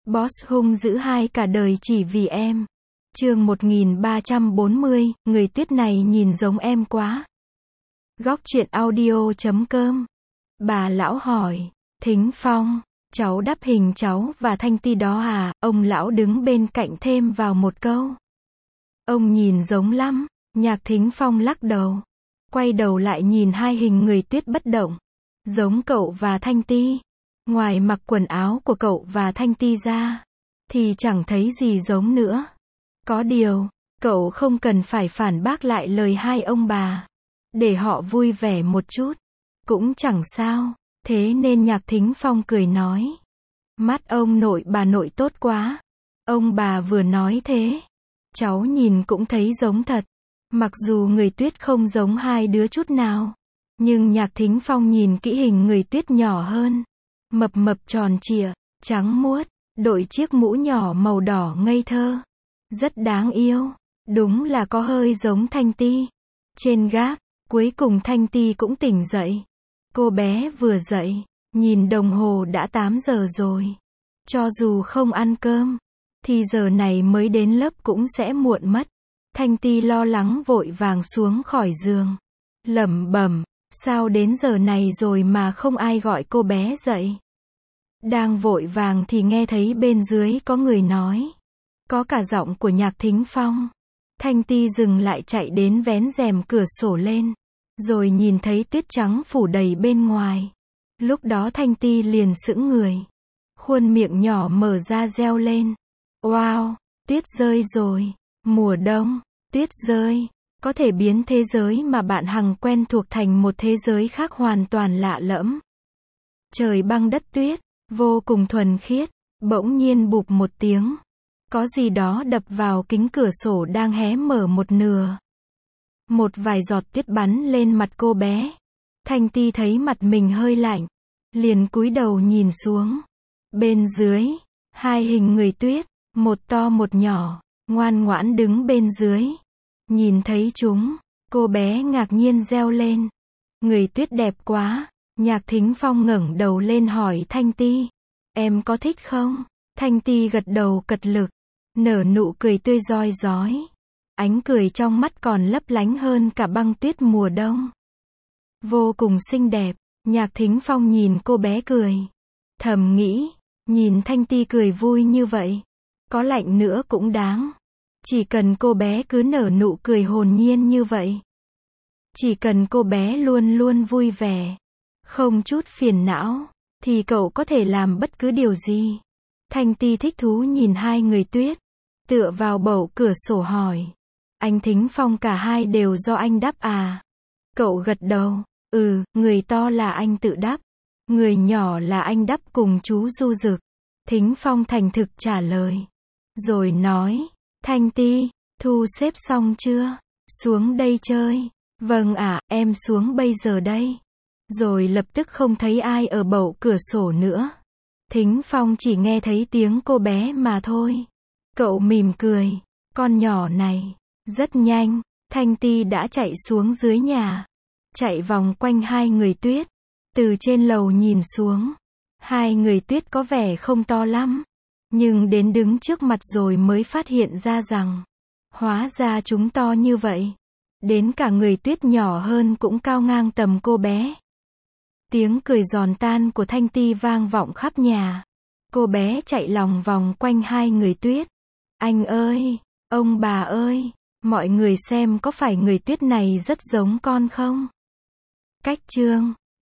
Boss hung dữ hai cả đời chỉ vì em. Chương 1340, người tuyết này nhìn giống em quá. Góc truyện audio.com. Bà lão hỏi, Thính Phong, cháu đắp hình cháu và Thanh Ti đó à? Ông lão đứng bên cạnh thêm vào một câu. Ông nhìn giống lắm. Nhạc Thính Phong lắc đầu. Quay đầu lại nhìn hai hình người tuyết bất động. Giống cậu và Thanh Ti. Ngoài mặc quần áo của cậu và Thanh Ti ra, thì chẳng thấy gì giống nữa. Có điều, cậu không cần phải phản bác lại lời hai ông bà. Để họ vui vẻ một chút. Cũng chẳng sao. Thế nên Nhạc Thính Phong cười nói. Mắt ông nội bà nội tốt quá. Ông bà vừa nói thế. Cháu nhìn cũng thấy giống thật. Mặc dù người tuyết không giống hai đứa chút nào. Nhưng Nhạc Thính Phong nhìn kỹ hình người tuyết nhỏ hơn. Mập mập tròn trịa, trắng muốt, đội chiếc mũ nhỏ màu đỏ ngây thơ. Rất đáng yêu. Đúng là có hơi giống Thanh Ti. Trên gác, cuối cùng Thanh Ti cũng tỉnh dậy. Cô bé vừa dậy, nhìn đồng hồ đã 8 giờ rồi. Cho dù không ăn cơm, thì giờ này mới đến lớp cũng sẽ muộn mất. Thanh Ti lo lắng vội vàng xuống khỏi giường. Lẩm bẩm, sao đến giờ này rồi mà không ai gọi cô bé dậy. Đang vội vàng thì nghe thấy bên dưới có người nói. Có cả giọng của Nhạc Thính Phong. Thanh Ti dừng lại chạy đến vén rèm cửa sổ lên. Rồi nhìn thấy tuyết trắng phủ đầy bên ngoài. Lúc đó Thanh Ti liền sững người. Khuôn miệng nhỏ mở ra reo lên. Wow, tuyết rơi rồi. Mùa đông, tuyết rơi. Có thể biến thế giới mà bạn hằng quen thuộc thành một thế giới khác hoàn toàn lạ lẫm. Trời băng đất tuyết, vô cùng thuần khiết. Bỗng nhiên bụp một tiếng. Có gì đó đập vào kính cửa sổ đang hé mở một nửa. Một vài giọt tuyết bắn lên mặt cô bé. Thanh Ti thấy mặt mình hơi lạnh. Liền cúi đầu nhìn xuống. Bên dưới, hai hình người tuyết, một to một nhỏ, ngoan ngoãn đứng bên dưới. Nhìn thấy chúng, cô bé ngạc nhiên reo lên. Người tuyết đẹp quá. Nhạc Thính Phong ngẩng đầu lên hỏi Thanh Ti. Em có thích không? Thanh Ti gật đầu cật lực. Nở nụ cười tươi rói rói. Ánh cười trong mắt còn lấp lánh hơn cả băng tuyết mùa đông. Vô cùng xinh đẹp. Nhạc Thính Phong nhìn cô bé cười. Thầm nghĩ, nhìn Thanh Ti cười vui như vậy. Có lạnh nữa cũng đáng. Chỉ cần cô bé cứ nở nụ cười hồn nhiên như vậy. Chỉ cần cô bé luôn luôn vui vẻ. Không chút phiền não. Thì cậu có thể làm bất cứ điều gì. Thanh Ti thích thú nhìn hai người tuyết. Tựa vào bầu cửa sổ hỏi. Anh Thính Phong cả hai đều do anh đắp à? Cậu gật đầu. Người to là anh tự đắp. Người nhỏ là anh đắp cùng chú Du Dực. Thính Phong thành thực trả lời. Rồi nói. Thanh Ti, thu xếp xong chưa? Xuống đây chơi. Vâng ạ, em xuống bây giờ đây. Rồi lập tức không thấy ai ở bầu cửa sổ nữa. Thính Phong chỉ nghe thấy tiếng cô bé mà thôi. Cậu mỉm cười. Con nhỏ này. Rất nhanh, Thanh Ti đã chạy xuống dưới nhà. Chạy vòng quanh hai người tuyết. Từ trên lầu nhìn xuống. Hai người tuyết có vẻ không to lắm. Nhưng đến đứng trước mặt rồi mới phát hiện ra rằng. Hóa ra chúng to như vậy. Đến cả người tuyết nhỏ hơn cũng cao ngang tầm cô bé. Tiếng cười giòn tan của Thanh Ti vang vọng khắp nhà. Cô bé chạy lòng vòng quanh hai người tuyết. Anh ơi, ông bà ơi, mọi người xem có phải người tuyết này rất giống con không? Cách chương